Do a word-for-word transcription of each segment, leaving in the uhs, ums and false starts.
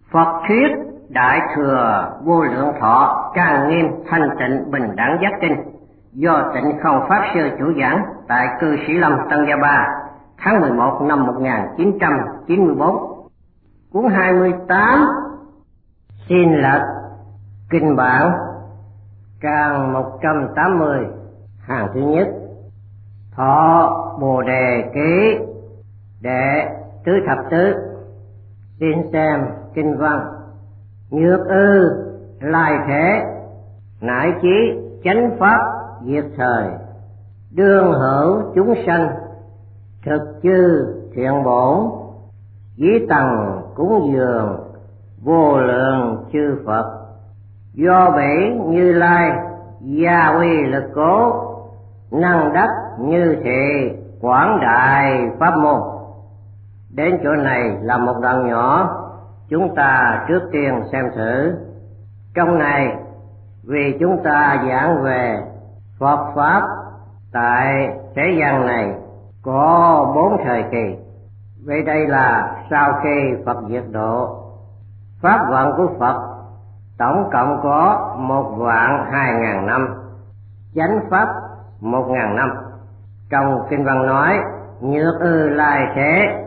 Phật thuyết Đại Thừa Vô Lượng Thọ Trang Nghiêm Thanh Tịnh Bình Đẳng Giác Kinh do Tịnh Không Pháp Sư chủ giảng tại Cư Sĩ Lâm Tân Gia Ba tháng mười một năm một nghìn chín trăm chín mươi tư. Cuốn hai mươi tám xin lật kinh bản trang một trăm tám mươi, hàng thứ nhất. Thọ Bồ Đề Ký đệ tứ thập tứ. Xin xem kinh văn. Nhược ư lai thế, nải chí chánh pháp diệt thời, đương hữu chúng sanh, thực chư thiện bổn, dĩ tầng cúng dường vô lượng chư Phật. Do bỉ Như Lai gia uy lực cố, năng đắc như thị quảng đại pháp môn. Đến chỗ này là một đoạn nhỏ, chúng ta trước tiên xem thử. Trong này vì chúng ta giảng về Phật Pháp tại thế gian này có bốn thời kỳ. Vậy đây là sau khi Phật diệt độ. Pháp vận của Phật tổng cộng có một vạn hai ngàn năm, chánh pháp một ngàn năm. Trong kinh văn nói nhược ư lai thế,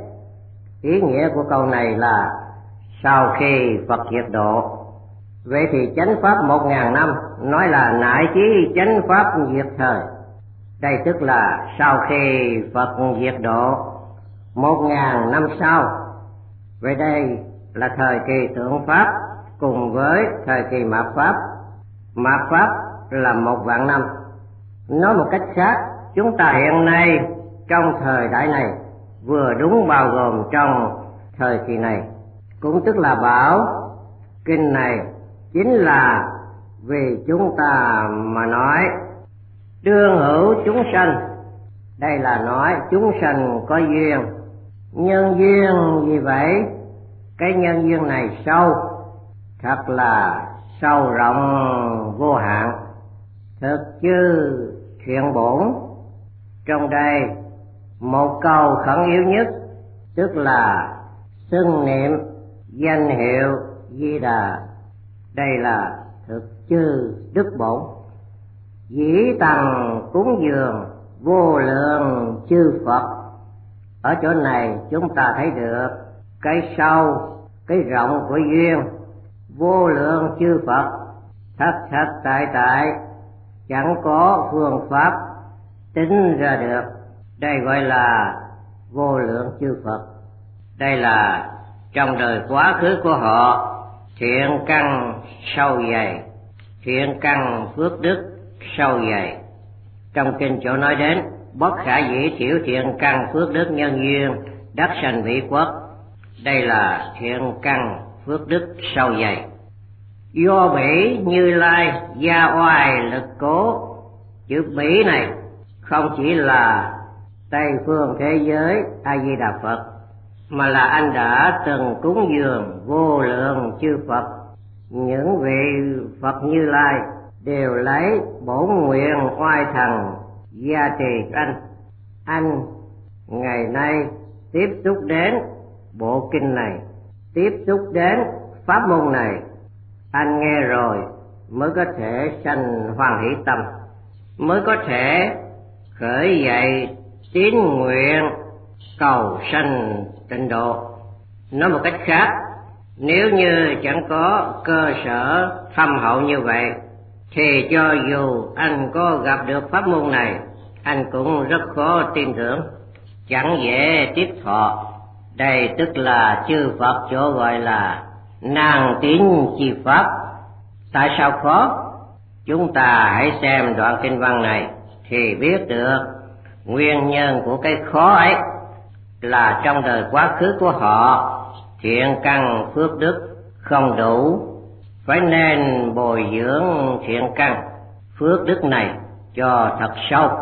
ý nghĩa của câu này là sau khi Phật diệt độ. Vậy thì chánh pháp một ngàn năm nói là nại chí chánh pháp diệt thời. Đây tức là sau khi Phật diệt độ một ngàn năm sau. Vậy đây là thời kỳ tượng pháp cùng với thời kỳ mạt pháp. Mạt pháp là một vạn năm. Nói một cách khác, chúng ta hiện nay trong thời đại này vừa đúng bao gồm trong thời kỳ này. Cũng tức là bảo kinh này chính là vì chúng ta mà nói. Đương hữu chúng sanh, đây là nói chúng sanh có duyên. Nhân duyên gì vậy? Cái nhân duyên này sâu, thật là sâu rộng vô hạn. Thực chư thiện bổn, trong đây một câu khẩn yếu nhất, tức là xưng niệm danh hiệu Di Đà. Đây là thực chư đức bổn, dĩ tầng cúng dường vô lượng chư Phật. Ở chỗ này chúng ta thấy được cái sâu, cái rộng của duyên. Vô lượng chư Phật, thật thật tại tại chẳng có phương pháp tính ra được. Đây gọi là vô lượng chư Phật. Đây là trong đời quá khứ của họ thiện căn sâu dày, thiện căn phước đức sâu dày. Trong kinh chỗ nói đến bất khả dĩ thiểu thiện căn phước đức nhân duyên đắc sanh vị quốc. Đây là thiện căn phước đức sâu dày. Do bỉ Như Lai gia oai lực cố. Chữ bỉ này không chỉ là Tây phương thế giới A Di Đà Phật, mà là anh đã từng cúng dường vô lượng chư Phật. Những vị Phật Như Lai đều lấy bổn nguyện oai thần gia trì anh. Anh ngày nay tiếp xúc đến bộ kinh này, tiếp xúc đến pháp môn này, anh nghe rồi mới có thể sanh hoan hỷ tâm, mới có thể khởi dậy tín nguyện cầu sanh tịnh độ. Nói một cách khác, nếu như chẳng có cơ sở thâm hậu như vậy thì cho dù anh có gặp được pháp môn này, anh cũng rất khó tin tưởng, chẳng dễ tiếp thọ. Đây tức là chư Phật chỗ gọi là nan tín chi pháp. Tại sao khó? Chúng ta hãy xem đoạn kinh văn này thì biết được nguyên nhân của cái khó ấy là trong đời quá khứ của họ thiện căn phước đức không đủ, phải nên bồi dưỡng thiện căn phước đức này cho thật sâu.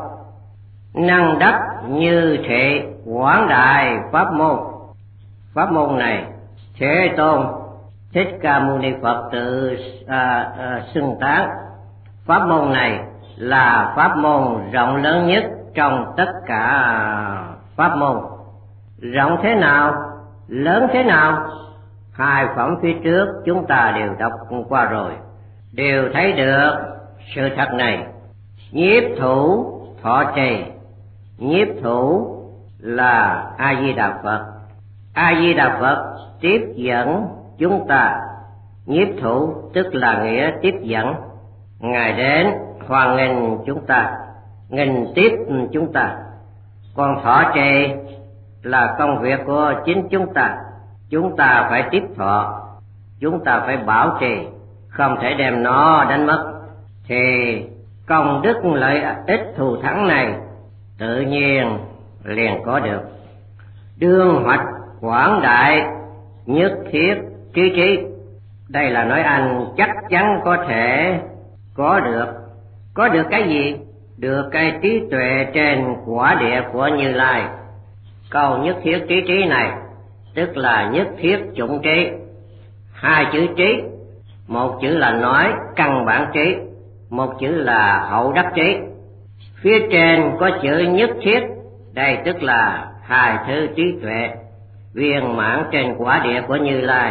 Năng đắc như thị quảng đại pháp môn. Pháp môn này Thế Tôn Thích Ca Mâu Ni Phật tự à, à, xưng tán. Pháp môn này là pháp môn rộng lớn nhất trong tất cả pháp môn. Rộng thế nào? Lớn thế nào? Hai phẩm phía trước chúng ta đều đọc qua rồi, đều thấy được sự thật này. Nhiếp thủ thọ trì, nhiếp thủ là A Di Đà Phật. A Di Đà Phật tiếp dẫn chúng ta, nhiếp thủ tức là nghĩa tiếp dẫn. Ngài đến hoan nghênh chúng ta, nghênh tiếp chúng ta. Còn thọ trì là công việc của chính chúng ta, chúng ta phải tiếp thọ, chúng ta phải bảo trì, không thể đem nó đánh mất, thì công đức lợi ích thù thắng này tự nhiên liền có được. Đương hoạch quảng đại nhất thiết trí trí, đây là nói anh chắc chắn có thể có được. Có được cái gì? Được cái trí tuệ trên quả địa của Như Lai. Câu nhất thiết trí trí này tức là nhất thiết chủng trí. Hai chữ trí, một chữ là nói căn bản trí, một chữ là hậu đắc trí. Phía trên có chữ nhất thiết, đây tức là hai thứ trí tuệ viên mãn trên quả địa của Như Lai.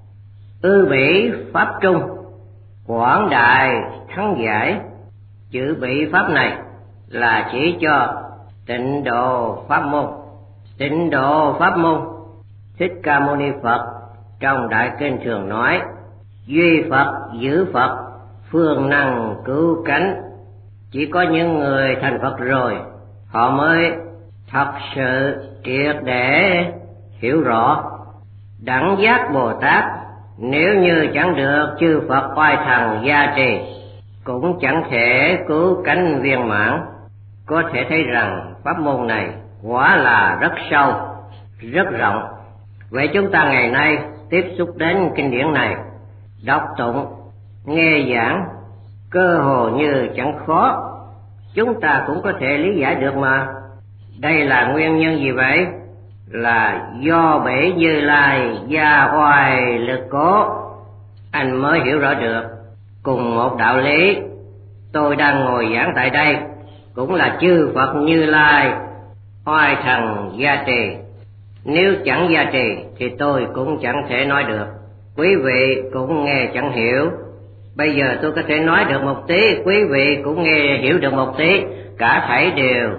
Ư bỉ pháp trung, quảng đại thắng giải. Chữ bỉ pháp này là chỉ cho Tịnh độ pháp môn. Tịnh độ pháp môn, Thích Ca Mâu Ni Phật trong Đại Kinh thường nói: duy Phật giữ Phật, phương năng cứu cánh. Chỉ có những người thành Phật rồi, họ mới thật sự triệt để hiểu rõ. Đẳng giác Bồ Tát nếu như chẳng được chư Phật oai thần gia trì, cũng chẳng thể cứu cánh viên mãn. Có thể thấy rằng pháp môn này quả là rất sâu, rất rộng. Vậy chúng ta ngày nay tiếp xúc đến kinh điển này, đọc tụng, nghe giảng, cơ hồ như chẳng khó, chúng ta cũng có thể lý giải được mà. Đây là nguyên nhân gì vậy? Là do bể Như Lai gia oai lực cố, anh mới hiểu rõ được. Cùng một đạo lý, tôi đang ngồi giảng tại đây cũng là chư Phật Như Lai oai thần gia trì. Nếu chẳng gia trì thì tôi cũng chẳng thể nói được, quý vị cũng nghe chẳng hiểu. Bây giờ tôi có thể nói được một tí, quý vị cũng nghe hiểu được một tí. Cả thảy đều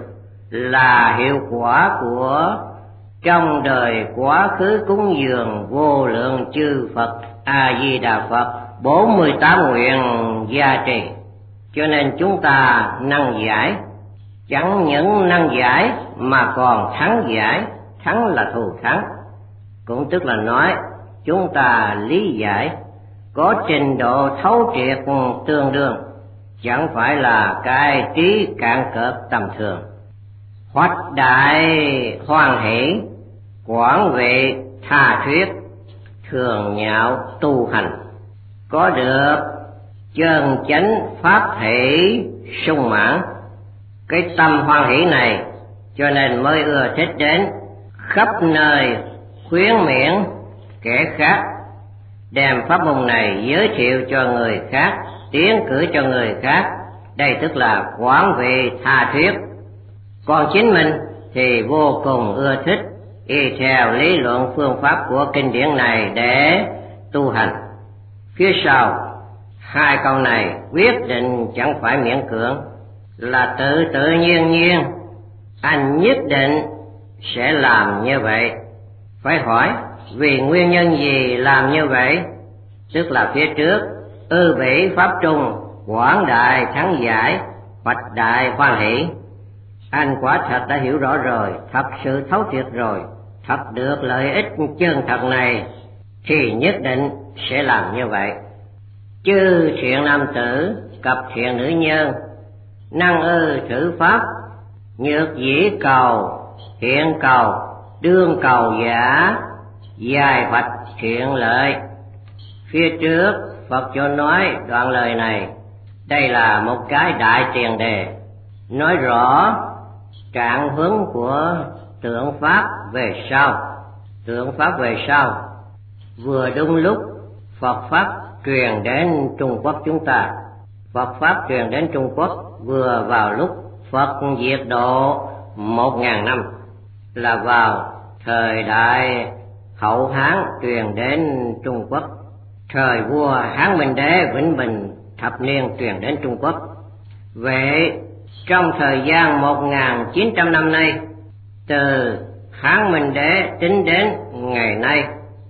là hiệu quả của trong đời quá khứ cúng dường vô lượng chư Phật A Di Đà Phật bốn mươi tám nguyện gia trì. Cho nên chúng ta năng giải, chẳng những năng giải mà còn thắng giải. Thắng là thù thắng, cũng tức là nói chúng ta lý giải có trình độ thấu triệt tương đương, chẳng phải là cái trí cạn cợt tầm thường. Hoạch đại hoan hỷ, quảng vệ tha thuyết, thường nhạo tu hành. Có được chân chánh pháp thể sung mãn, cái tâm hoan hỷ này cho nên mới ưa thích đến khắp nơi khuyến miễn kẻ khác, đem pháp môn này giới thiệu cho người khác, tiến cử cho người khác. Đây tức là quảng vệ tha thuyết. Còn chính mình thì vô cùng ưa thích y theo lý luận phương pháp của kinh điển này để tu hành. Phía sau hai câu này quyết định chẳng phải miễn cưỡng, là tự tự nhiên nhiên anh nhất định sẽ làm như vậy. Phải hỏi vì nguyên nhân gì làm như vậy? Tức là phía trước ư bỉ pháp trung, quảng đại thắng giải, hoạch đại hoan hỷ. Anh quả thật đã hiểu rõ rồi, thật sự thấu triệt rồi, thật được lợi ích chân thật này, thì nhất định sẽ làm như vậy. Chư thiện nam tử cặp thiện nữ nhân, năng ư thử pháp, nhược dĩ cầu, hiện cầu, đương cầu giả, dài hoạch thiện lợi. Phía trước Phật cho nói đoạn lời này, đây là một cái đại tiền đề, nói rõ trạng hướng của tượng pháp về sau. Tượng pháp về sau vừa đúng lúc Phật pháp truyền đến Trung Quốc chúng ta. Phật pháp truyền đến Trung Quốc vừa vào lúc Phật diệt độ một ngàn năm, là vào thời đại hậu Hán truyền đến Trung Quốc, thời vua Hán Minh Đế Vĩnh Bình thập niên truyền đến Trung Quốc. Vậy trong thời gian một nghìn chín trăm năm nay, từ Hán Minh Đế tính đến ngày nay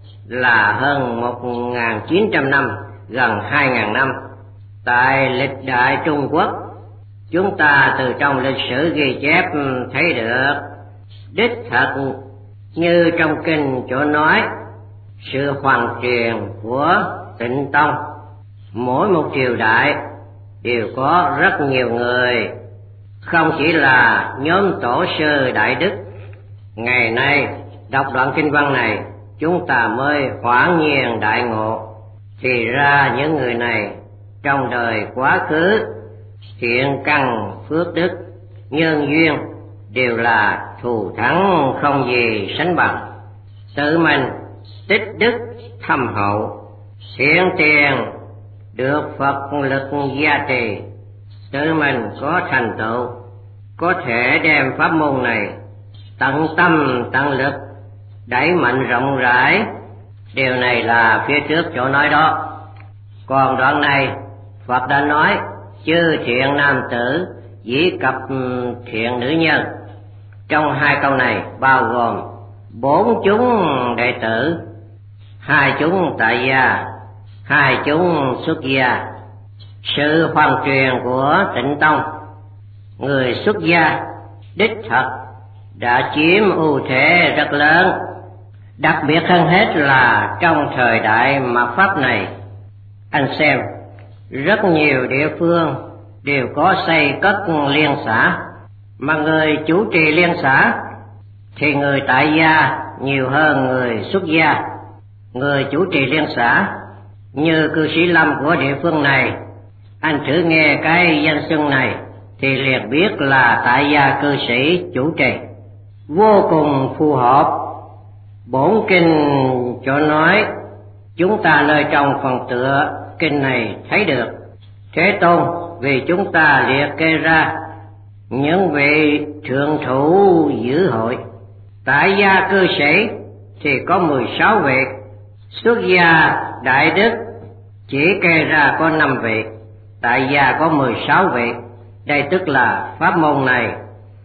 là hơn một nghìn chín trăm năm, gần hai nghìn năm. Tại lịch đại Trung Quốc, chúng ta từ trong lịch sử ghi chép thấy được đích thật như trong kinh chỗ nói, sự hoàn truyền của Tịnh Tông. Mỗi một triều đại đều có rất nhiều người, không chỉ là nhóm tổ sư đại đức. Ngày nay đọc đoạn kinh văn này, chúng ta mới hoảng nhiên đại ngộ, thì ra những người này trong đời quá khứ thiện căn phước đức nhân duyên đều là thù thắng không gì sánh bằng. Tự mình tích đức thâm hậu, thiện tiền được Phật lực gia trì, tự mình có thành tựu, có thể đem pháp môn này tận tâm tận lực đẩy mạnh rộng rãi. Điều này là phía trước chỗ nói đó. Còn đoạn này Phật đã nói chư thiện nam tử dĩ cập thiện nữ nhân. Trong hai câu này bao gồm bốn chúng đệ tử, hai chúng tại gia, hai chúng xuất gia. Sự hoàn truyền của Tịnh Tông, người xuất gia đích thật đã chiếm ưu thế rất lớn. Đặc biệt hơn hết là trong thời đại mạt Pháp này, anh xem rất nhiều địa phương đều có xây cất liên xã, mà người chủ trì liên xã thì người tại gia nhiều hơn người xuất gia. Người chủ trì liên xã như cư sĩ Lâm của địa phương này, anh thử nghe cái danh xưng này thì liền biết là tại gia cư sĩ chủ trì, vô cùng phù hợp. Bổn kinh cho nói, chúng ta nơi trong phần tựa kinh này thấy được Thế Tôn vì chúng ta liệt kê ra những vị thượng thủ giữ hội. Tại gia cư sĩ thì có mười sáu vị, xuất gia đại đức chỉ kê ra có năm vị, tại gia có mười sáu vị. Đây tức là pháp môn này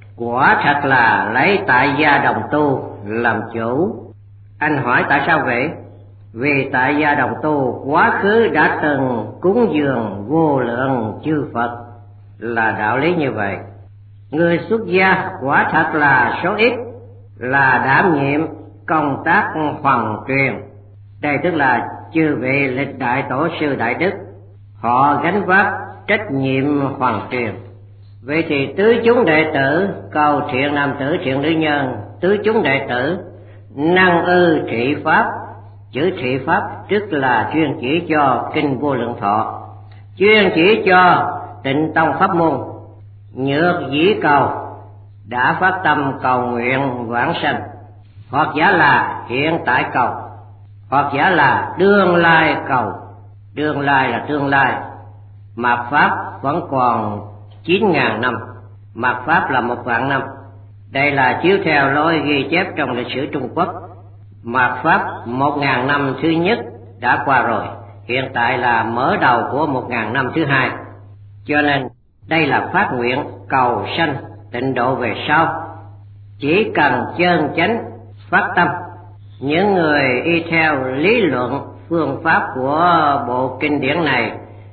quả thật là lấy tại gia đồng tu làm chủ. Anh hỏi tại sao vậy? Vì tại gia đồng tu quá khứ đã từng cúng dường vô lượng chư Phật, là đạo lý như vậy. Người xuất gia quả thật là số ít, là đảm nhiệm công tác hoàn truyền. Đây tức là chư vị lịch đại tổ sư đại đức, họ gánh vác trách nhiệm hoàn truyền. Vậy thì tứ chúng đệ tử, cầu thiện nam tử thiện nữ nhân, tứ chúng đệ tử năng ư trị pháp. Chữ trị pháp tức là chuyên chỉ cho kinh Vô Lượng Thọ, chuyên chỉ cho Tịnh Tông pháp môn. Nhược dĩ cầu đã phát tâm cầu nguyện vãng sanh, hoặc giả là hiện tại cầu, hoặc giả là đương lai cầu. Đương lai là tương lai. Mạt Pháp vẫn còn chín ngàn năm, mạt Pháp là một vạn năm. Đây là chiếu theo lối ghi chép trong lịch sử Trung Quốc. Mạt Pháp một ngàn năm thứ nhất đã qua rồi, hiện tại là mở đầu của một ngàn năm thứ hai. Cho nên đây là phát nguyện cầu sanh tịnh độ về sau. Chỉ cần chân chánh phát tâm, những người y theo lý luận phương pháp của bộ kinh điển này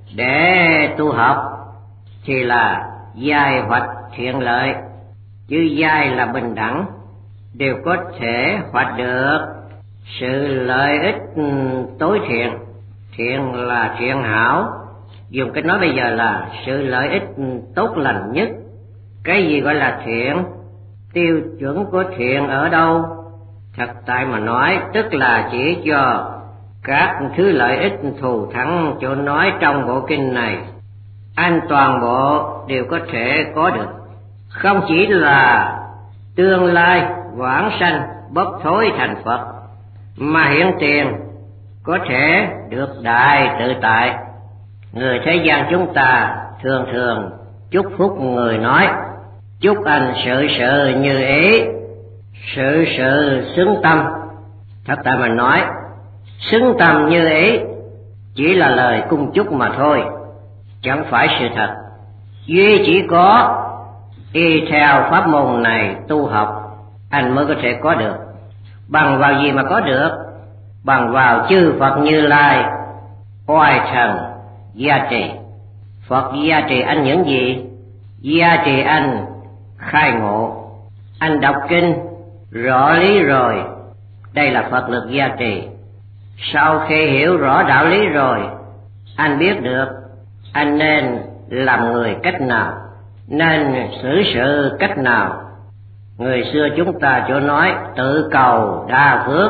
để tu học thì là giai hoạch thiện lợi. Chữ giai là bình đẳng, đều có thể hoạch được sự lợi ích tối thiện. Thiện là thiện hảo, dùng cách nói bây giờ là sự lợi ích tốt lành nhất. Cái gì gọi là thiện? Tiêu chuẩn của thiện ở đâu? Thật tại mà nói tức là chỉ cho các thứ lợi ích thù thắng chỗ nói trong bộ kinh này, anh toàn bộ đều có thể có được. Không chỉ là tương lai vãng sanh bất thối thành Phật, mà hiện tiền có thể được đại tự tại. Người thế gian chúng ta thường thường chúc phúc người nói: chúc anh sự sự như ý, sự sự xứng tâm. Thật ta mà nói, xứng tầm như ý chỉ là lời cung chúc mà thôi, chẳng phải sự thật. Duy chỉ có y theo pháp môn này tu học, anh mới có thể có được. Bằng vào gì mà có được? Bằng vào chư Phật Như Lai oai thần gia trì. Phật gia trì anh những gì? Gia trì anh khai ngộ. Anh đọc kinh rõ lý rồi, đây là Phật lực gia trì. Sau khi hiểu rõ đạo lý rồi, anh biết được anh nên làm người cách nào, nên xử sự cách nào. Người xưa chúng ta chỗ nói tự cầu đa phước,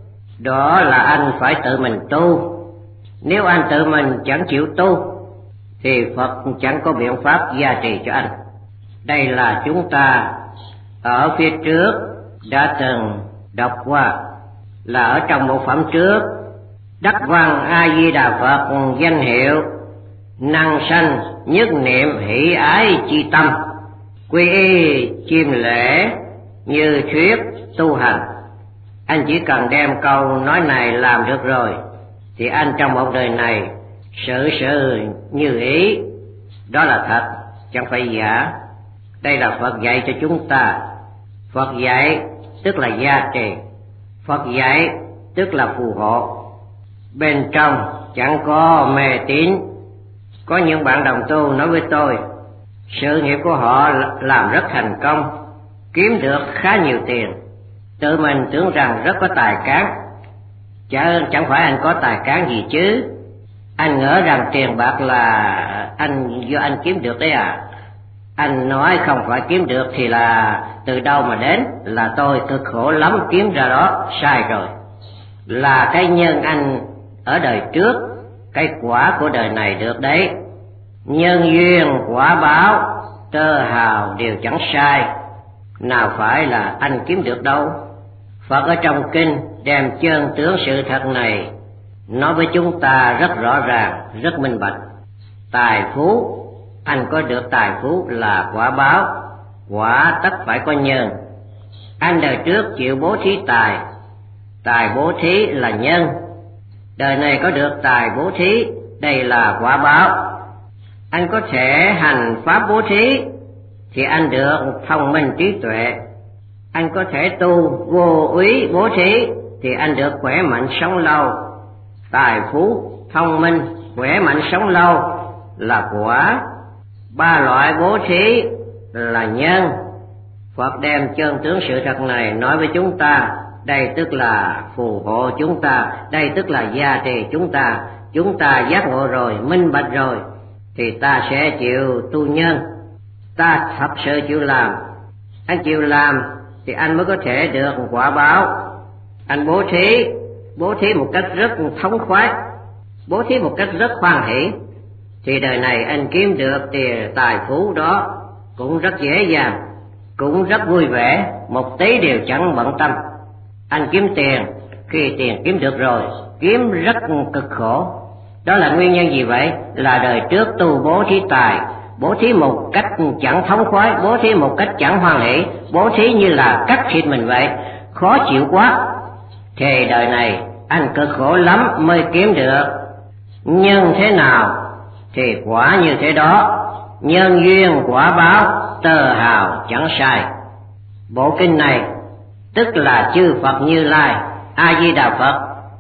đó là anh phải tự mình tu. Nếu anh tự mình chẳng chịu tu thì Phật chẳng có biện pháp gia trì cho anh. Đây là chúng ta ở phía trước đã từng đọc qua, là ở trong một phẩm trước: Đắc văn A Di Đà Phật danh hiệu, năng sanh nhất niệm hỷ ái chi tâm, quy y chiêm lễ như thuyết tu hành. Anh chỉ cần đem câu nói này làm được rồi thì anh trong một đời này sự sự như ý. Đó là thật, chẳng phải giả. Đây là Phật dạy cho chúng ta. Phật dạy tức là gia trì, Phật dạy tức là phù hộ. Bên trong chẳng có mê tín. Có những bạn đồng tu nói với tôi, sự nghiệp của họ làm rất thành công, kiếm được khá nhiều tiền, tự mình tưởng rằng rất có tài cán. Chả, chẳng phải anh có tài cán gì chứ. Anh ngỡ rằng tiền bạc là anh do anh kiếm được đấy à. Anh nói không phải kiếm được thì là từ đâu mà đến, là tôi cực khổ lắm kiếm ra đó. Sai rồi. Là cái nhân anh ở đời trước, cái quả của đời này được đấy. Nhân duyên quả báo tơ hào đều chẳng sai, nào phải là anh kiếm được đâu. Phật ở trong kinh đem chân tướng sự thật này nói với chúng ta rất rõ ràng, rất minh bạch. Tài phú, anh có được tài phú là quả báo, quả tất phải có nhân. Anh đời trước chịu bố thí tài, tài bố thí là nhân. Đời này có được tài bố thí, đây là quả báo. Anh có thể hành pháp bố thí thì anh được thông minh trí tuệ. Anh có thể tu vô úy bố thí thì anh được khỏe mạnh sống lâu. Tài phú, thông minh, khỏe mạnh sống lâu là quả. Ba loại bố thí là nhân. Phật đem chân tướng sự thật này nói với chúng ta. Đây tức là phù hộ chúng ta, đây tức là gia trì chúng ta. Chúng ta giác ngộ rồi, minh bạch rồi thì ta sẽ chịu tu nhân. Ta thật sự chịu làm. Anh chịu làm thì anh mới có thể được quả báo. Anh bố thí, bố thí một cách rất thống khoái, bố thí một cách rất hoan hỷ, thì đời này anh kiếm được tiền tài phú đó cũng rất dễ dàng, cũng rất vui vẻ, một tí đều chẳng bận tâm. Anh kiếm tiền, khi tiền kiếm được rồi, kiếm rất cực khổ. Đó là nguyên nhân gì vậy? Là đời trước tu bố thí tài, bố thí một cách chẳng thống khoái, bố thí một cách chẳng hoan hỷ, bố thí như là cắt thịt mình vậy, khó chịu quá. Thì đời này anh cực khổ lắm mới kiếm được. Nhưng thế nào thì quả như thế đó. Nhân duyên quả báo tơ hào chẳng sai. Bộ kinh này tức là chư Phật Như Lai A Di Đà Phật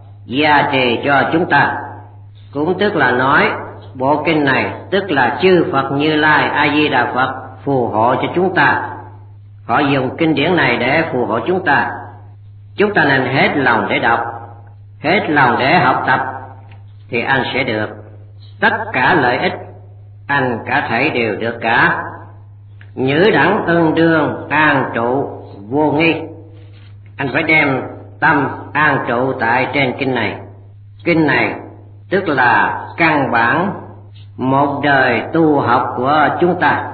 gia trì cho chúng ta. Cũng tức là nói bộ kinh này tức là chư Phật Như Lai A Di Đà Phật phù hộ cho chúng ta. Họ dùng kinh điển này để phù hộ chúng ta. Chúng ta nên hết lòng để đọc, hết lòng để học tập, thì anh sẽ được tất cả lợi ích, anh cả thảy đều được cả. Nhữ đẳng ưng đương an trụ vô nghi. Anh phải đem tâm an trụ tại trên kinh này. Kinh này tức là căn bản một đời tu học của chúng ta,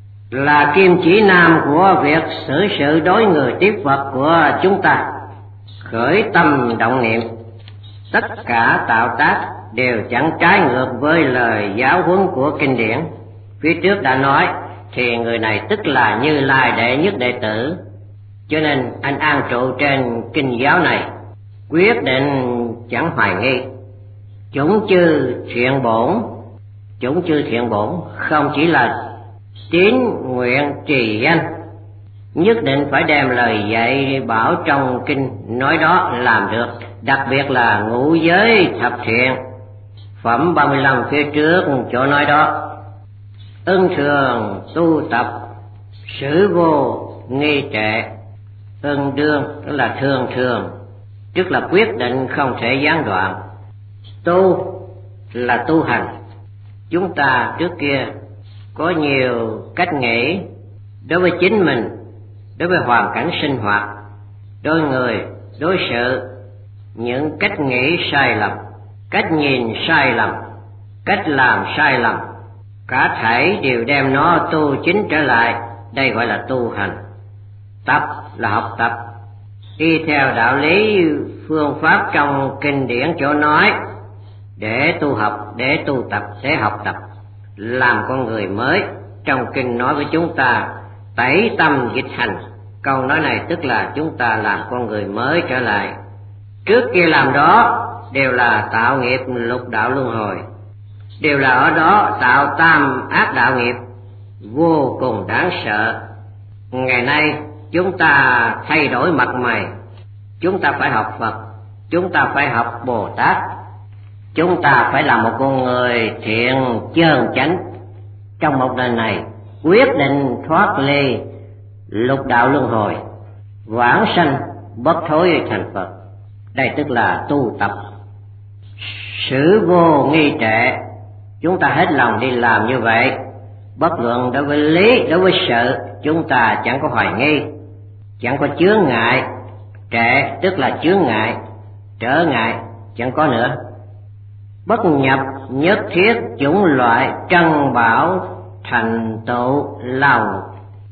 là kim chỉ nam của việc xử sự đối người tiếp Phật của chúng ta. Khởi tâm động niệm, tất cả tạo tác đều chẳng trái ngược với lời giáo huấn của kinh điển. Phía trước đã nói thì người này tức là Như Lai đệ nhất đệ tử, cho nên anh an trụ trên kinh giáo này. quyết định chẳng hoài nghi. Chúng chư thiện bổn, chúng chư thiện bổn không chỉ là tín nguyện trì danh, nhất định phải đem lời dạy bảo trong kinh nói đó làm được. Đặc biệt là ngũ giới thập thiện, phẩm ba mươi lăm phía trước chỗ nói đó. Ưng thường tu tập, xử vô nghi trệ. Ưng đương tức là thường thường, tức là quyết định không thể gián đoạn. Tu là tu hành. Chúng ta trước kia có nhiều cách nghĩ đối với chính mình, đối với hoàn cảnh sinh hoạt, đối người, đối sự, những cách nghĩ sai lầm, cách nhìn sai lầm, cách làm sai lầm, cả thảy đều đem nó tu chính trở lại. Đây gọi là tu hành. Tập là học tập, đi theo đạo lý phương pháp trong kinh điển chỗ nói, để tu học, để tu tập, để học tập, làm con người mới. Trong kinh nói với chúng ta tẩy tâm dịch hành, câu nói này tức là chúng ta làm con người mới trở lại. Trước kia làm đó đều là tạo nghiệp lục đạo luân hồi, đều là ở đó tạo tam ác đạo nghiệp vô cùng đáng sợ. Ngày nay chúng ta thay đổi mặt mày, chúng ta phải học Phật, chúng ta phải học Bồ Tát, chúng ta phải là một con người thiện chân chánh. Trong một đời này quyết định thoát ly lục đạo luân hồi, vãng sanh bất thối thành Phật. Đây tức là tu tập. Xử vô nghi trệ, chúng ta hết lòng đi làm như vậy. Bất luận đối với lý, đối với sự, chúng ta chẳng có hoài nghi, chẳng có chướng ngại. Trệ tức là chướng ngại, trở ngại chẳng có nữa. Bất nhập nhất thiết chủng loại trân bảo thành tựu lao ngục.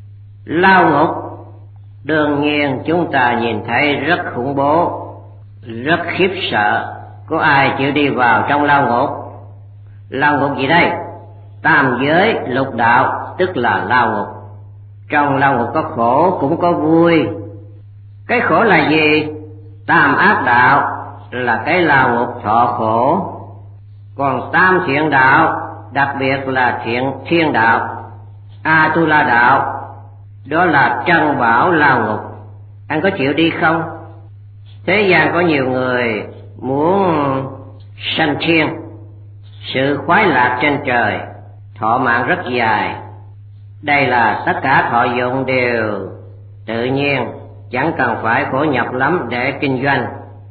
Lao ngục đương nhiên chúng ta nhìn thấy rất khủng bố, rất khiếp sợ. Có ai chịu đi vào trong lao ngục? Lao ngục gì đây? Tam giới lục đạo tức là lao ngục. Trong lao ngục có khổ cũng có vui. Cái khổ là gì? Tam ác đạo là cái lao ngục thọ khổ. Còn tam thiện đạo, đặc biệt là thiện thiên đạo, A-tu-la đạo, đó là trân bảo lao ngục. Anh có chịu đi không? Thế gian có nhiều người muốn sanh thiên, sự khoái lạc trên trời, thọ mạng rất dài. Đây là tất cả thọ dụng đều tự nhiên, chẳng cần phải khổ nhọc lắm để kinh doanh.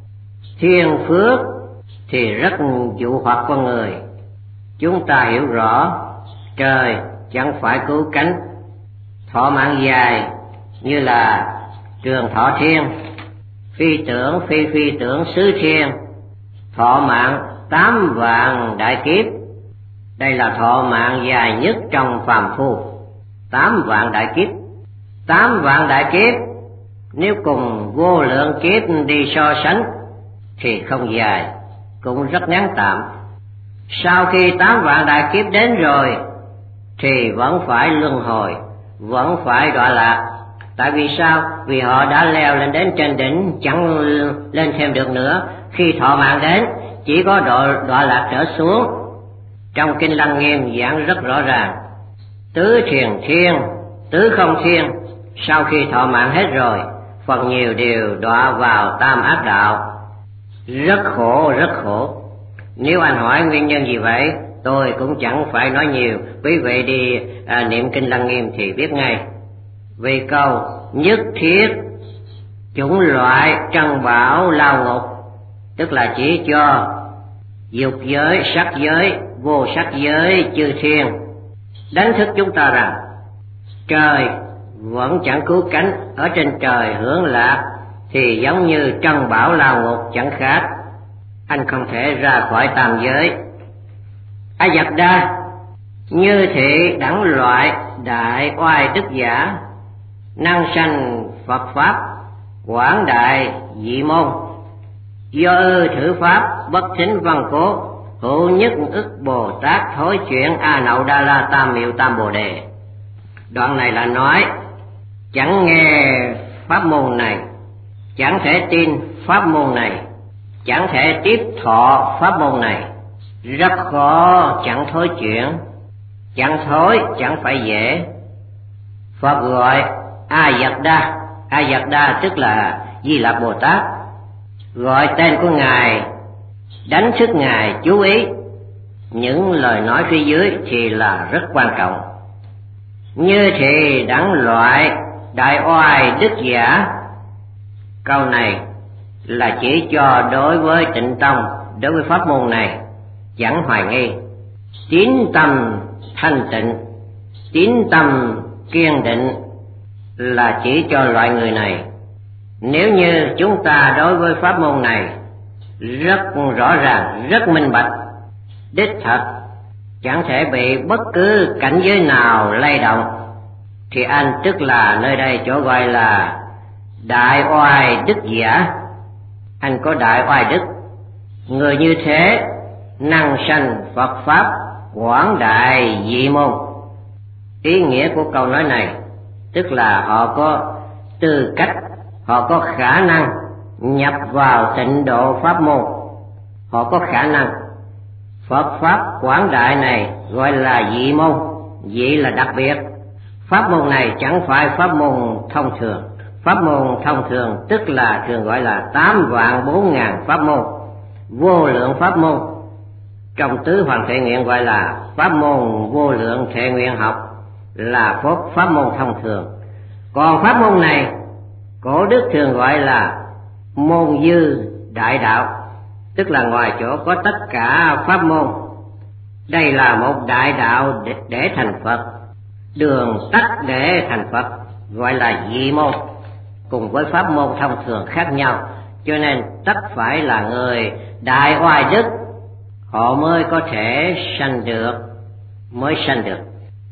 Thiên phước thì rất dụ hoặc con người. Chúng ta hiểu rõ trời chẳng phải cứu cánh, thọ mạng dài như là trường thọ thiên, phi tưởng phi phi tưởng xứ thiên, thọ mạng tám vạn đại kiếp. Đây là thọ mạng dài nhất trong phàm phu. Tám vạn đại kiếp. Tám vạn đại kiếp nếu cùng vô lượng kiếp đi so sánh thì không dài, cũng rất ngắn tạm. Sau khi tám vạn đại kiếp đến rồi thì vẫn phải luân hồi, vẫn phải đọa lạc. Tại vì sao? Vì họ đã leo lên đến trên đỉnh, chẳng lên thêm được nữa. Khi thọ mạng đến chỉ có đọa, đọa lạc trở xuống. Trong kinh Lăng Nghiêm giảng rất rõ ràng, tứ thiền thiên, tứ không thiên. Sau khi thọ mạng hết rồi, phần nhiều đều đọa vào tam ác đạo. Rất khổ, rất khổ. Nếu anh hỏi nguyên nhân gì vậy, tôi cũng chẳng phải nói nhiều. Quý vị đi à, niệm kinh Lăng Nghiêm thì biết ngay. Vì câu nhất thiết chủng loại trân bảo lao ngục, tức là chỉ cho dục giới, sắc giới, vô sắc giới, chư thiên đánh thức chúng ta rằng trời vẫn chẳng cứu cánh, ở trên trời hưởng lạc thì giống như trân bảo lao ngục chẳng khác. Anh không thể ra khỏi tam giới. A Dập Đa như thị đẳng loại đại oai đức giả, năng sanh Phật pháp quảng đại dị môn, do ư thử pháp bất thính văn cố, hữu nhất ức Bồ Tát thối chuyển A Nậu Đa La Tam Miệu Tam Bồ Đề. Đoạn này là nói chẳng nghe pháp môn này, chẳng thể tin pháp môn này, chẳng thể tiếp thọ pháp môn này, rất khó chẳng thối chuyển. Chẳng thối chẳng phải dễ. Phật gọi A-Dật-Đa, A-Dật-Đa tức là Di Lặc Bồ Tát, gọi tên của Ngài, đánh thức Ngài chú ý những lời nói phía dưới thì là rất quan trọng. Như thì đẳng loại đại oai đức giả. Câu này là chỉ cho đối với Tịnh Tông, đối với pháp môn này chẳng hoài nghi. Tín tâm thanh tịnh, tín tâm kiên định là chỉ cho loại người này. Nếu như chúng ta đối với pháp môn này rất rõ ràng, rất minh bạch, đích thật, chẳng thể bị bất cứ cảnh giới nào lay động, thì anh tức là nơi đây chỗ gọi là đại oai đức giả. Anh có đại oai đức. Người như thế năng sanh Phật pháp quảng đại dị môn. Ý nghĩa của câu nói này tức là họ có tư cách, họ có khả năng nhập vào tịnh độ pháp môn. Họ có khả năng. Phật pháp quảng đại này gọi là dị môn. Dị là đặc biệt. Pháp môn này chẳng phải pháp môn thông thường. Pháp môn thông thường tức là thường gọi là tám vạn bốn ngàn pháp môn, vô lượng pháp môn. Trong tứ hoàng thệ nguyện gọi là pháp môn vô lượng thệ nguyện học, là pháp môn thông thường. Còn pháp môn này cổ đức thường gọi là môn dư đại đạo, tức là ngoài chỗ có tất cả pháp môn. Đây là một đại đạo để, để thành Phật, đường tắt để thành Phật, gọi là dị môn. Cùng với pháp môn thông thường khác nhau, cho nên tất phải là người đại oai đức, họ mới có thể sanh được, mới sanh được.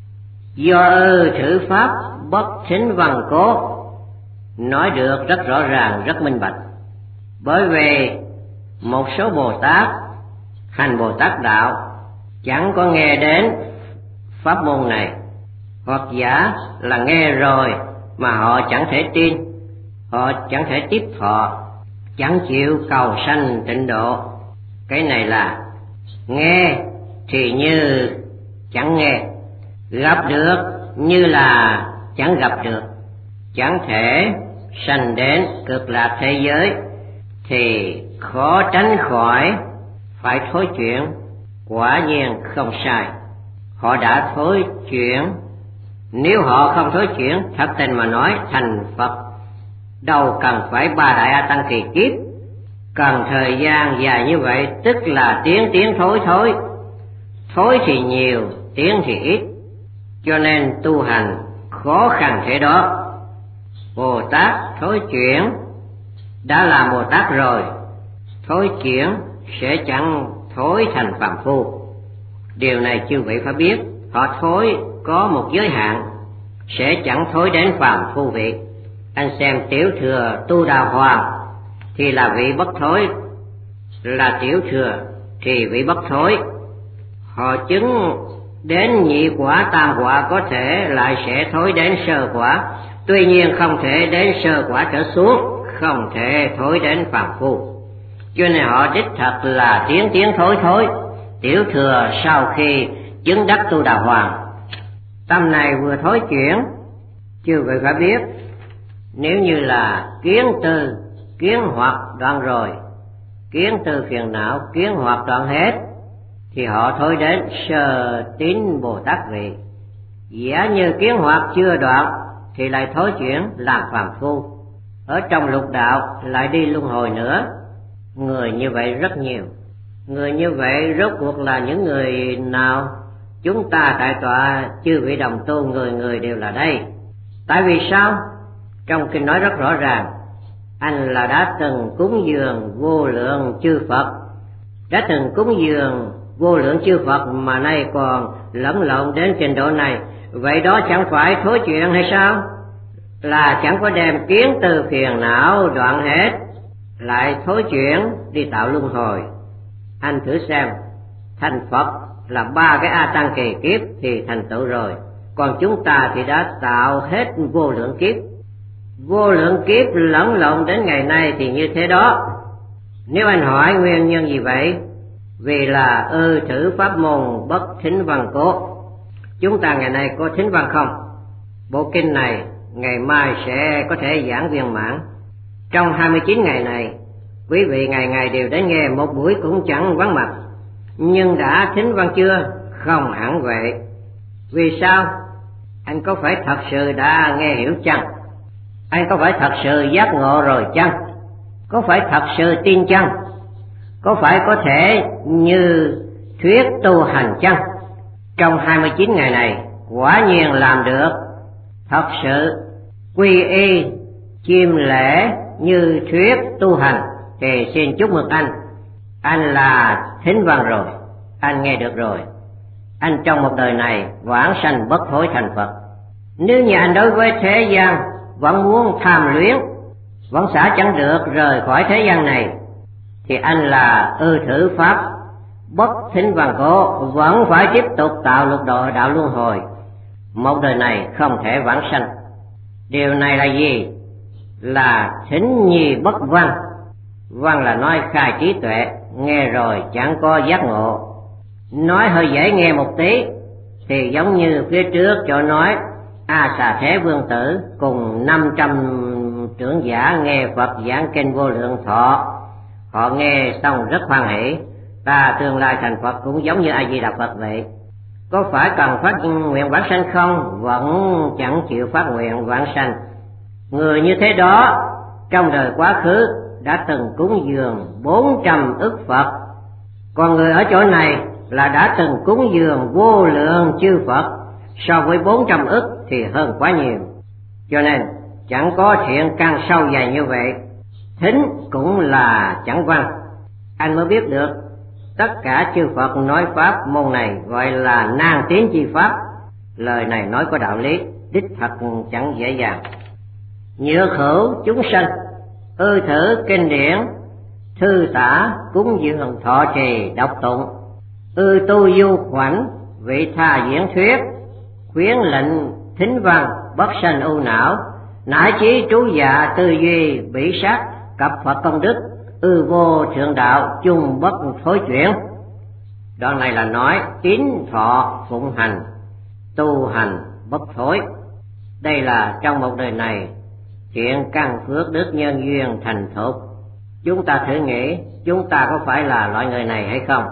Do ư thử pháp bất thính văn cố, nói được rất rõ ràng, rất minh bạch. Bởi vì một số Bồ Tát hành Bồ Tát đạo chẳng có nghe đến pháp môn này, hoặc giả là nghe rồi mà họ chẳng thể tin, họ chẳng thể tiếp thọ, chẳng chịu cầu sanh tịnh độ. Cái này là nghe thì như chẳng nghe, gặp được như là chẳng gặp được, chẳng thể sanh đến cực lạc thế giới, thì khó tránh khỏi phải thối chuyển. Quả nhiên không sai, họ đã thối chuyển. Nếu họ không thối chuyển, thật tình mà nói thành Phật đâu cần phải ba đại A Tăng kỳ kiếp, cần thời gian dài như vậy, tức là tiến tiến thối thối, thối thì nhiều, tiến thì ít, cho nên tu hành khó khăn thế đó. Bồ Tát thối chuyển đã là Bồ Tát rồi, thối chuyển sẽ chẳng thối thành phàm phu. Điều này chư vị phải biết, họ thối có một giới hạn, sẽ chẳng thối đến phàm phu vị. Anh xem Tiểu Thừa Tu Đà Hoàng thì là vị bất thối, là Tiểu Thừa thì vị bất thối. Họ chứng đến nhị quả tam quả có thể lại sẽ thối đến sơ quả, tuy nhiên không thể đến sơ quả trở xuống, không thể thối đến phàm phu. Cho nên họ đích thật là tiến tiến thối thối. Tiểu Thừa sau khi chứng đắc Tu Đà Hoàng, tâm này vừa thối chuyển, chưa vậy phải biết, nếu như là kiến tư, kiến hoặc đoạn rồi, kiến tư phiền não, kiến hoặc đoạn hết, thì họ thối đến sơ tín Bồ Tát vị. Giả như kiến hoặc chưa đoạn thì lại thối chuyển làm phàm phu, ở trong lục đạo lại đi luân hồi nữa. Người như vậy rất nhiều. Người như vậy rốt cuộc là những người nào? Chúng ta tại tọa chư vị đồng tu người người đều là đây. Tại vì sao? Trong kinh nói rất rõ ràng, anh là đã từng cúng dường vô lượng chư Phật, đã từng cúng dường vô lượng chư Phật mà nay còn lẫn lộn đến trình độ này, vậy đó chẳng phải thối chuyện hay sao? Là chẳng có đem kiến từ phiền não đoạn hết, lại thối chuyển đi tạo luân hồi. Anh thử xem, thành Phật là ba cái A Tăng kỳ kiếp thì thành tựu rồi, còn chúng ta thì đã tạo hết vô lượng kiếp. Vô lượng kiếp lẫn lộn đến ngày nay thì như thế đó. Nếu anh hỏi nguyên nhân gì vậy? Vì là ư thử pháp môn bất thính văn cố. Chúng ta ngày nay có thính văn không? Bộ kinh này ngày mai sẽ có thể giảng viên mãn. Trong hai mươi chín ngày này, quý vị ngày ngày đều đến nghe, một buổi cũng chẳng vắng mặt. Nhưng đã thính văn chưa? Không hẳn vậy. Vì sao? Anh có phải thật sự đã nghe hiểu chăng? Anh có phải thật sự giác ngộ rồi chăng? Có phải thật sự tin chăng? Có phải có thể như thuyết tu hành chăng? Trong hai mươi chín ngày này, quả nhiên làm được. Thật sự quy y chiêm lễ như thuyết tu hành thì xin chúc mừng anh. Anh là thính văn rồi, anh nghe được rồi. Anh trong một đời này vãng sanh bất hối thành Phật. Nếu như anh đối với thế gian vẫn muốn tham luyến, vẫn xả chẳng được rời khỏi thế gian này, thì anh là ư thử pháp bất thính văn cố, vẫn phải tiếp tục tạo lục độ đạo luân hồi. Một đời này không thể vãng sanh. Điều này là gì? Là thính nhi bất văn. Văn là nói khai trí tuệ, nghe rồi chẳng có giác ngộ. Nói hơi dễ nghe một tí thì giống như phía trước chỗ nói A Xà Thế Vương Tử cùng năm trăm trưởng giả nghe Phật giảng kinh Vô Lượng Thọ. Họ nghe xong rất hoan hỷ, ta tương lai thành Phật cũng giống như A Di Đà Phật vậy. Có phải cần phát nguyện vãng sanh không? Vẫn chẳng chịu phát nguyện vãng sanh. Người như thế đó trong đời quá khứ đã từng cúng dường bốn trăm ức Phật, còn người ở chỗ này là đã từng cúng dường vô lượng chư Phật, so với bốn trăm ức thì hơn quá nhiều. Cho nên chẳng có thiện căn sâu dày như vậy. Thính cũng là chẳng văn. Anh mới biết được tất cả chư Phật nói pháp môn này gọi là nan tiến chi pháp. Lời này nói có đạo lý, đích thật chẳng dễ dàng. Nhược hữu chúng sanh, ư thử kinh điển, thư tả cúng dường thọ trì đọc tụng, ư tu du khoảnh, vị tha diễn thuyết, khuyến lệnh thính văn bất sanh ưu não, nải chí trú dạ tư duy bỉ sát, cập Phật công đức, ư vô thượng đạo chung bất thối chuyển. Đoạn này là nói tín thọ phụng hành, tu hành bất thối. Đây là trong một đời này thiện căn phước đức nhân duyên thành thục. Chúng ta thử nghĩ, chúng ta có phải là loại người này hay không?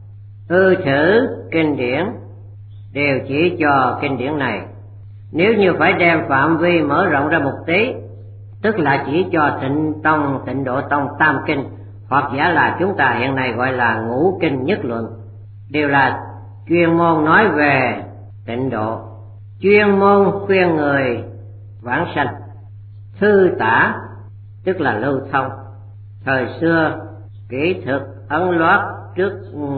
Ư thử kinh điển đều chỉ cho kinh điển này. Nếu như phải đem phạm vi mở rộng ra một tí, tức là chỉ cho Tịnh Tông, Tịnh Độ Tông tam kinh, hoặc giả là chúng ta hiện nay gọi là ngũ kinh nhất luận, đều là chuyên môn nói về tịnh độ, chuyên môn khuyên người vãng sanh. Thư tả tức là lưu thông. Thời xưa kỹ thuật ấn loát trước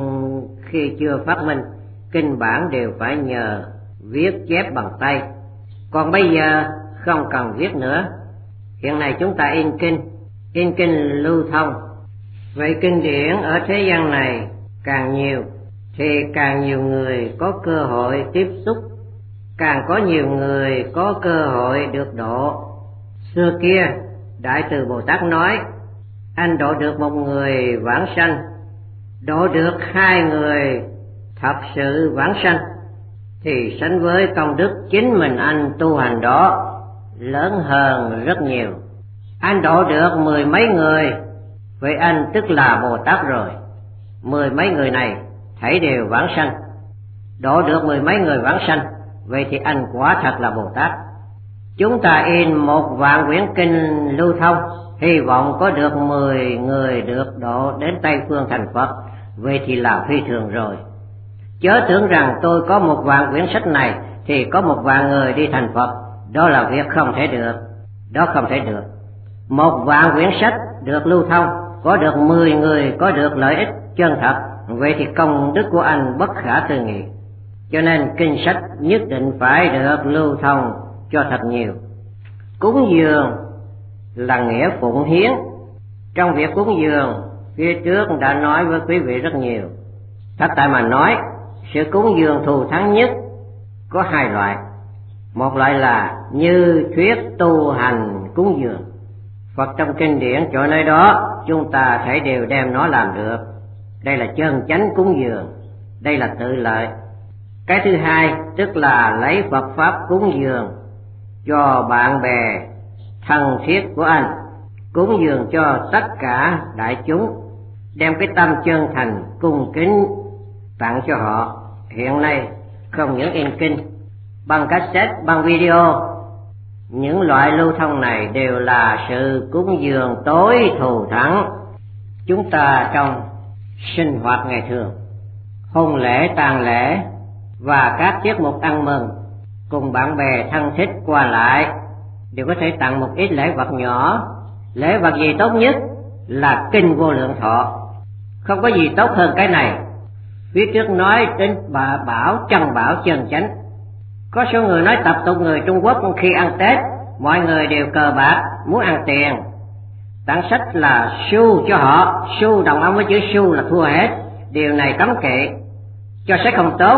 khi chưa phát minh, kinh bản đều phải nhờ viết chép bằng tay. Còn bây giờ không cần viết nữa. Hiện nay chúng ta in kinh, in kinh lưu thông. Vậy kinh điển ở thế gian này càng nhiều thì càng nhiều người có cơ hội tiếp xúc, càng có nhiều người có cơ hội được độ. Xưa kia Đại Từ Bồ Tát nói, anh độ được một người vãng sanh, độ được hai người thật sự vãng sanh, thì sánh với công đức chính mình anh tu hành đó lớn hơn rất nhiều. Anh độ được mười mấy người, vậy anh tức là Bồ Tát rồi. Mười mấy người này thảy đều vãng sanh. Độ được mười mấy người vãng sanh, vậy thì anh quả thật là Bồ Tát. Chúng ta in một vạn quyển kinh lưu thông, hy vọng có được mười người được độ đến Tây Phương thành Phật, vậy thì là phi thường rồi. Chớ tưởng rằng tôi có một vạn quyển sách này thì có một vạn người đi thành Phật, đó là việc không thể được. Đó không thể được. Một vạn quyển sách được lưu thông, có được mười người có được lợi ích chân thật, vậy thì công đức của anh bất khả tư nghị. Cho nên kinh sách nhất định phải được lưu thông cho thật nhiều. Cúng dường là nghĩa phụng hiến. Trong việc cúng dường, phía trước đã nói với quý vị rất nhiều. Thật tại mà nói, sự cúng dường thù thắng nhất có hai loại. Một loại là như thuyết tu hành cúng dường. Phật trong kinh điển chỗ nơi đó chúng ta thể đều đem nó làm được. Đây là chân chánh cúng dường, đây là tự lợi. Cái thứ hai tức là lấy Phật pháp cúng dường cho bạn bè thân thiết của anh, cúng dường cho tất cả đại chúng, đem cái tâm chân thành cung kính tặng cho họ. Hiện nay không những in kinh, bằng cassette, bằng video, những loại lưu thông này đều là sự cúng dường tối thù thắng. Chúng ta trong sinh hoạt ngày thường, hôn lễ, tang lễ và các tiết mục ăn mừng, cùng bạn bè thân thích qua lại, đều có thể tặng một ít lễ vật nhỏ. Lễ vật gì tốt nhất là kinh Vô Lượng Thọ, không có gì tốt hơn cái này. Phía trước nói đến bà bảo chân bảo chân chánh. Có số người nói tập tục người Trung Quốc khi ăn Tết, mọi người đều cờ bạc, muốn ăn tiền, tặng sách là xu cho họ, xu đồng âm với chữ xu là thua hết. Điều này cấm kỵ, cho sách không tốt,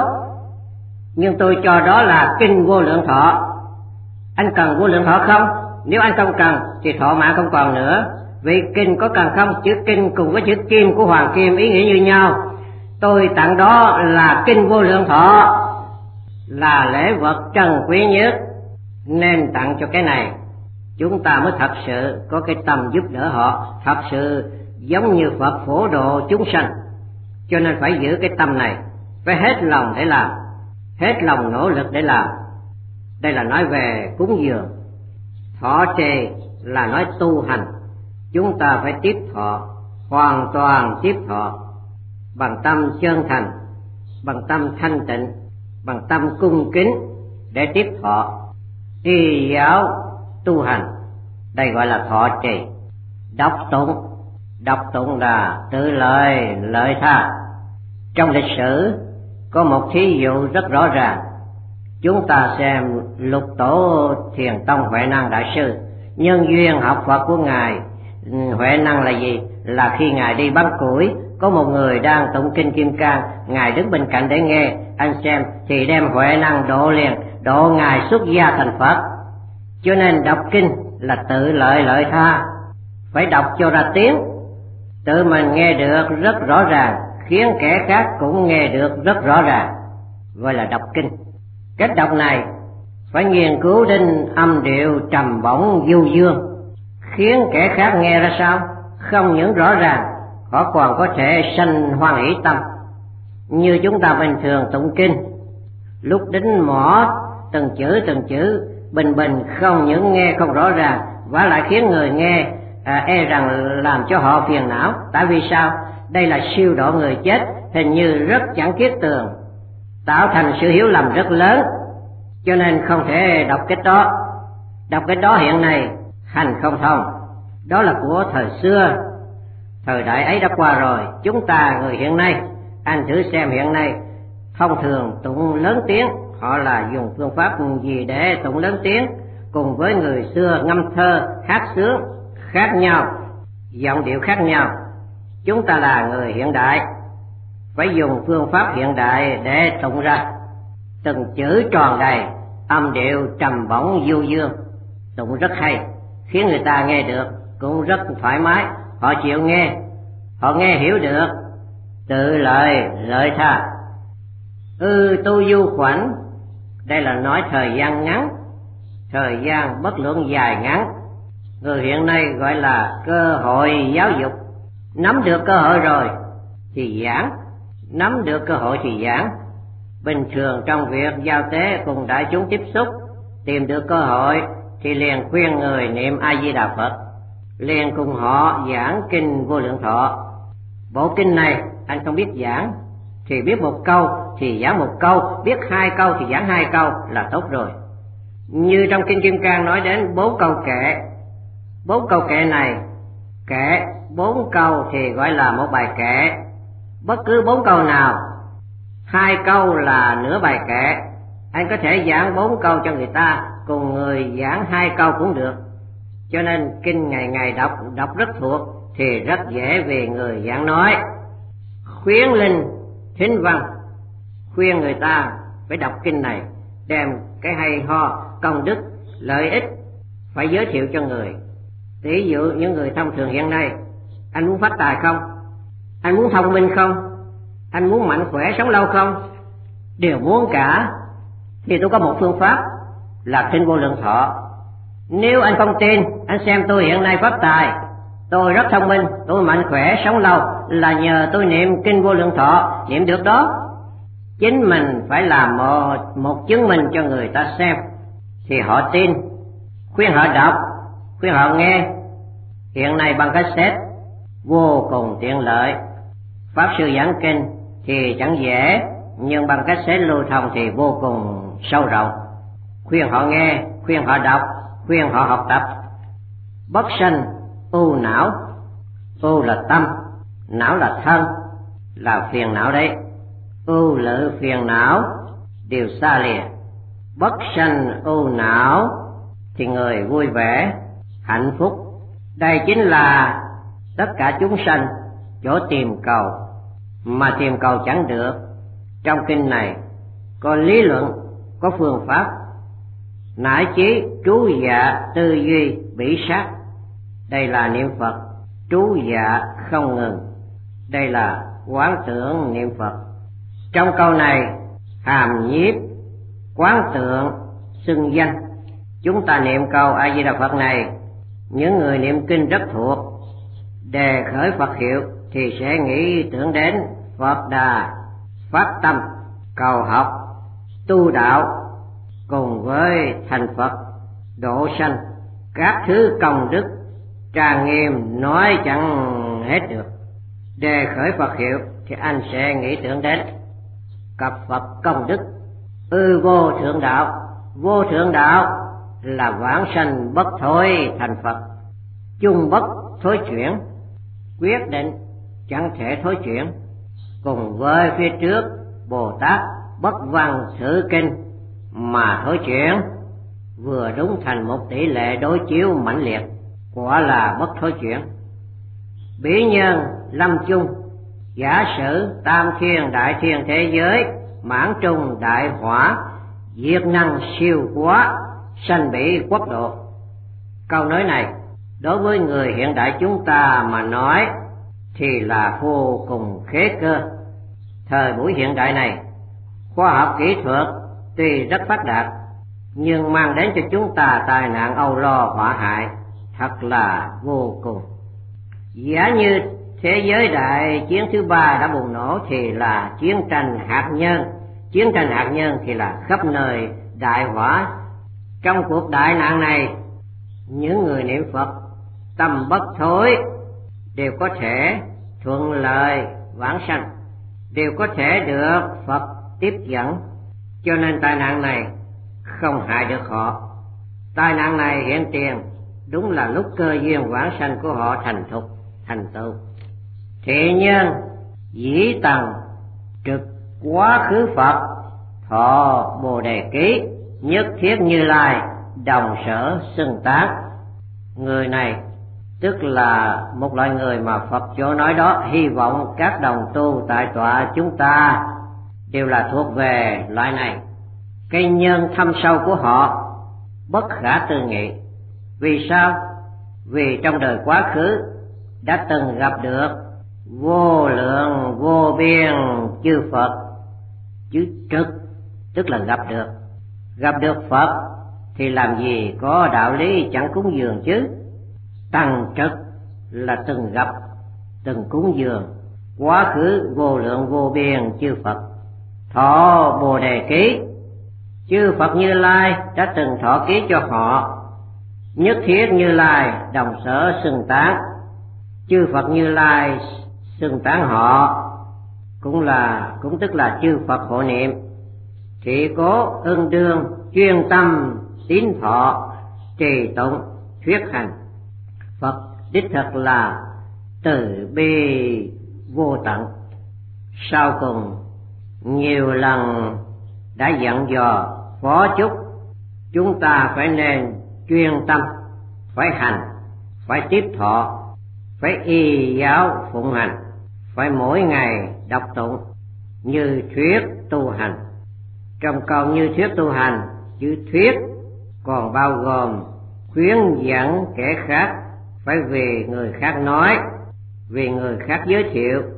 nhưng tôi cho đó là kinh Vô Lượng Thọ. Anh cần Vô Lượng Thọ không? Nếu anh không cần thì thọ mạng không còn nữa. Vì kinh có cần không? Chữ kinh cùng với chữ kim của Hoàng Kim ý nghĩa như nhau. Tôi tặng đó là kinh Vô Lượng Thọ, là lễ vật trân quý nhất, nên tặng cho cái này. Chúng ta mới thật sự có cái tâm giúp đỡ họ, thật sự giống như Phật phổ độ chúng sanh. Cho nên phải giữ cái tâm này, phải hết lòng để làm, hết lòng nỗ lực để làm. Đây là nói về cúng dường. Thọ trì là nói tu hành. Chúng ta phải tiếp thọ, hoàn toàn tiếp thọ, bằng tâm chân thành, bằng tâm thanh tịnh, bằng tâm cung kính để tiếp thọ, trì giáo tu hành. Đây gọi là thọ trì. Đọc tụng, đọc tụng là tự lợi lợi tha. Trong lịch sử có một thí dụ rất rõ ràng. Chúng ta xem Lục Tổ Thiền Tông Huệ Năng Đại Sư, nhân duyên học Phật của ngài Huệ Năng là gì? Là khi ngài đi bắn củi, có một người đang tụng kinh Kim Cang, ngài đứng bên cạnh để nghe. Anh xem thì đem Huệ Năng độ liền, độ ngài xuất gia thành Phật. Cho nên đọc kinh là tự lợi lợi tha, phải đọc cho ra tiếng, tự mình nghe được rất rõ ràng, khiến kẻ khác cũng nghe được rất rõ ràng, gọi là đọc kinh. Cách đọc này phải nghiên cứu đến âm điệu trầm bổng du dương, khiến kẻ khác nghe ra sao? Không những rõ ràng, họ còn có thể sanh hoan hỷ tâm. Như chúng ta bình thường tụng kinh, lúc đính mỏ từng chữ từng chữ bình bình, không những nghe không rõ ràng, và lại khiến người nghe à, e rằng làm cho họ phiền não. Tại vì sao? Đây là siêu độ người chết, hình như rất chẳng kiết tường, tạo thành sự hiểu lầm rất lớn. Cho nên không thể đọc cái đó. Đọc cái đó hiện nay hành không thông, đó là của thời xưa, thời đại ấy đã qua rồi. Chúng ta người hiện nay, anh thử xem hiện nay thông thường tụng lớn tiếng, họ là dùng phương pháp gì để tụng lớn tiếng? Cùng với người xưa ngâm thơ hát sướng khác nhau, giọng điệu khác nhau. Chúng ta là người hiện đại, phải dùng phương pháp hiện đại để tụng ra, từng chữ tròn đầy, âm điệu trầm bổng du dương, tụng rất hay, khiến người ta nghe được cũng rất thoải mái. Họ chịu nghe, họ nghe hiểu được, tự lợi lợi tha. Ư tu du khoảnh, đây là nói thời gian ngắn, thời gian bất luận dài ngắn. Người hiện nay gọi là cơ hội giáo dục, nắm được cơ hội rồi thì giảng, nắm được cơ hội thì giảng. Bình thường trong việc giao tế cùng đại chúng tiếp xúc, tìm được cơ hội thì liền khuyên người niệm A Di Đà Phật, liền cùng họ giảng kinh Vô Lượng Thọ. Bộ kinh này anh không biết giảng thì biết một câu thì giảng một câu, biết hai câu thì giảng hai câu là tốt rồi. Như trong kinh Kim Cang nói đến bốn câu kệ, bốn câu kệ này, kệ bốn câu thì gọi là một bài kệ. Bất cứ bốn câu nào, hai câu là nửa bài kệ. Anh có thể giảng bốn câu cho người ta, cùng người giảng hai câu cũng được. Cho nên kinh ngày ngày đọc, đọc rất thuộc thì rất dễ vì người giảng nói. Khuyến linh thính văn, khuyên người ta phải đọc kinh này, đem cái hay ho, công đức, lợi ích phải giới thiệu cho người. Ví dụ những người thông thường hiện nay, Anh muốn phát tài không? Anh muốn thông minh không? Anh muốn mạnh khỏe sống lâu không? Đều muốn cả. Thì tôi có một phương pháp là kinh vô lượng thọ. Nếu anh không tin, anh xem tôi hiện nay phát tài, tôi rất thông minh, tôi mạnh khỏe sống lâu là nhờ tôi niệm kinh vô lượng thọ, niệm được đó. Chính mình phải làm một, một chứng minh cho người ta xem thì họ tin, khuyên họ đọc, khuyên họ nghe. Hiện nay bằng cassette vô cùng tiện lợi. Pháp sư giảng kinh thì chẳng dễ, nhưng bằng cassette lưu thông thì vô cùng sâu rộng. Khuyên họ nghe, khuyên họ đọc, khuyên họ học tập. Bất sanh ưu não. Ưu là tâm, não là thân, là phiền não đấy. Ưu lự phiền não đều xa lìa. Bất sanh ưu não thì người vui vẻ, hạnh phúc. Đây chính là tất cả chúng sanh chỗ tìm cầu, mà tìm cầu chẳng được. Trong kinh này có lý luận, có phương pháp, nải chí trú dạ tư duy bỉ sát. Đây là niệm Phật trú dạ không ngừng, đây là quán tưởng niệm Phật. Trong câu này hàm nhiếp quán tượng xưng danh. Chúng ta niệm câu A Di Đà Phật này, những người niệm kinh rất thuộc, đề khởi Phật hiệu thì sẽ nghĩ tưởng đến Phật Đà, phát tâm cầu học tu đạo cùng với thành Phật độ sanh, các thứ công đức trang nghiêm nói chẳng hết được. Đề khởi Phật hiệu thì anh sẽ nghĩ tưởng đến cặp Phật công đức, ư vô thượng đạo. Vô thượng đạo là vãng sanh bất thối thành Phật, chung bất thối chuyển, quyết định chẳng thể thối chuyển. Cùng với phía trước Bồ Tát bất văn thử kinh mà thối chuyển, vừa đúng thành một tỷ lệ đối chiếu mãnh liệt, quả là bất thối chuyển. Bỉ nhân lâm chung, giả sử tam thiên đại thiên thế giới mãn trung đại hỏa, diệt năng siêu quá, sanh bỉ quốc độ. Câu nói này đối với người hiện đại chúng ta mà nói thì là vô cùng khế cơ. Thời buổi hiện đại này, khoa học kỹ thuật tuy rất phát đạt nhưng mang đến cho chúng ta tai nạn âu lo họa hại thật là vô cùng. Giả như thế giới đại chiến thứ ba đã bùng nổ thì là chiến tranh hạt nhân. Chiến tranh hạt nhân thì là khắp nơi đại hỏa. Trong cuộc đại nạn này, những người niệm Phật tâm bất thối đều có thể thuận lợi vãng sanh, đều có thể được Phật tiếp dẫn, cho nên tai nạn này không hại được họ. Tai nạn này hiện tiền đúng là lúc cơ duyên vãng sanh của họ thành thục thành tựu. Thị nhân dĩ tầng trực quá khứ Phật, thọ Bồ Đề ký, nhất thiết Như Lai đồng sở xưng tán. Người này tức là một loại người mà Phật chỗ nói đó, hy vọng các đồng tu tại tọa chúng ta đều là thuộc về loại này. Cái nhân thâm sâu của họ bất khả tư nghị. Vì sao? Vì trong đời quá khứ đã từng gặp được vô lượng vô biên chư Phật. Chữ trực tức là gặp được. Gặp được Phật thì làm gì có đạo lý chẳng cúng dường chứ. Tầng trực là từng gặp, từng cúng dường quá khứ vô lượng vô biên chư Phật. Thọ Bồ Đề ký, chư Phật Như Lai đã từng thọ ký cho họ. Nhất thiết Như Lai đồng sở xưng tán, chư Phật Như Lai xưng tán họ, cũng là cũng tức là chư Phật hộ niệm. Thị cố ưng đương chuyên tâm tín thọ trì tụng thuyết hành. Phật đích thực là từ bi vô tận. Sau cùng nhiều lần đã dặn dò phó chúc chúng ta phải nên chuyên tâm, phải hành, phải tiếp thọ, phải y giáo phụng hành, phải mỗi ngày đọc tụng như thuyết tu hành. Trong câu như thuyết tu hành, chữ thuyết còn bao gồm khuyến dẫn kẻ khác phải vì người khác nói, vì người khác giới thiệu